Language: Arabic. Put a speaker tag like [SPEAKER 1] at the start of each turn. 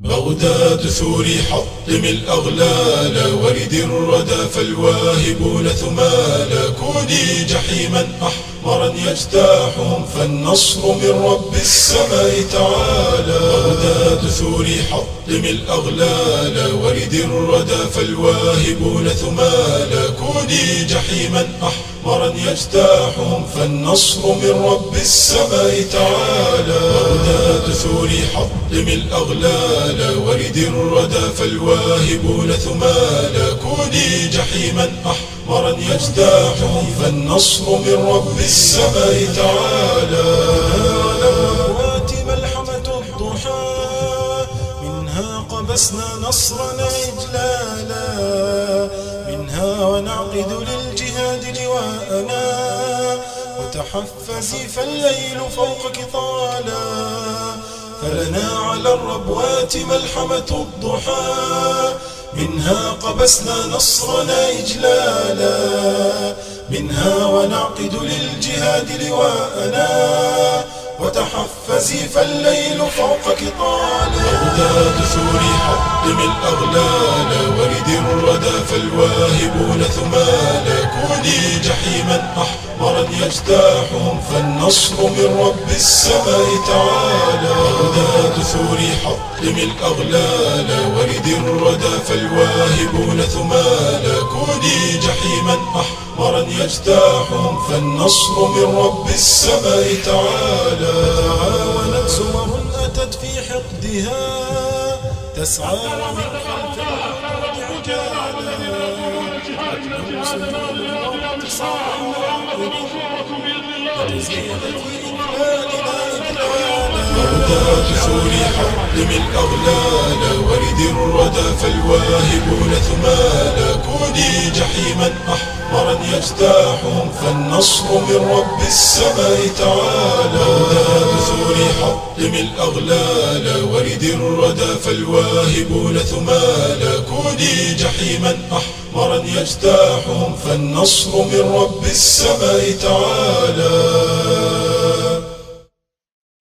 [SPEAKER 1] بغداد ثوري حطم الأغلال، ورد الردى فالواهبون ثمالا، كوني جحيما أحمرا يجتاحهم، فالنصر من رب السماء تعالى. بغداد ثوري حطم الأغلال، ورد الردى فالواهبون ثمالا، كوني جحيما أحمرا يجتاحهم، فالنصر من رب السماء تعالى. بغداد ثوري حطم الأغلال، ورد الردى فالواهبون ثمالا، كوني جحيما أحمرا يجتاحهم، فالنصر من رب السماء تعالى.
[SPEAKER 2] نوات ملحمة الضحى، منها قبسنا نصرنا إجلالا، منها ونعقد للجهاد لواءنا، وتحفزي فالليل فوقك طالا، فلنا على الربوات ملحمة الضحى، منها قبسنا نصرنا إجلالا، منها ونعقد للجهاد لواءنا، وتحفزي فالليل فوقك طالا.
[SPEAKER 1] بغداد ثوري حطم الأغلال، ورد الردى فالواهبون ثمالا، كوني جحيما أحمرا يجتاحهم، فالنصر من رب السماء تعالى. بغداد ثوري حطم الأغلال، ورد الردى فالواهبون ثمالا، كوني جحيما أحمرا يجتاحهم، فالنصر من رب السماء تعالى.
[SPEAKER 2] تعاونت سور أتت في حقدها، تسعى ومن خلف العقود عجالا، أتلو سبيل واقتصادا وتزيد في إقبالنا إقلالا.
[SPEAKER 1] بغداد ثوري حطم الأغلال، ورد الردى فالواهبون ثمالا، كوني جحيما أحمرا يجتاحهم، فالنصر من رب السماء تعالى. بغداد ثوري حطم الأغلال، ورد الردى فالواهبون ثمالا، كوني جحيما أحمرا يجتاحهم، فالنصر من رب السماء تعالى.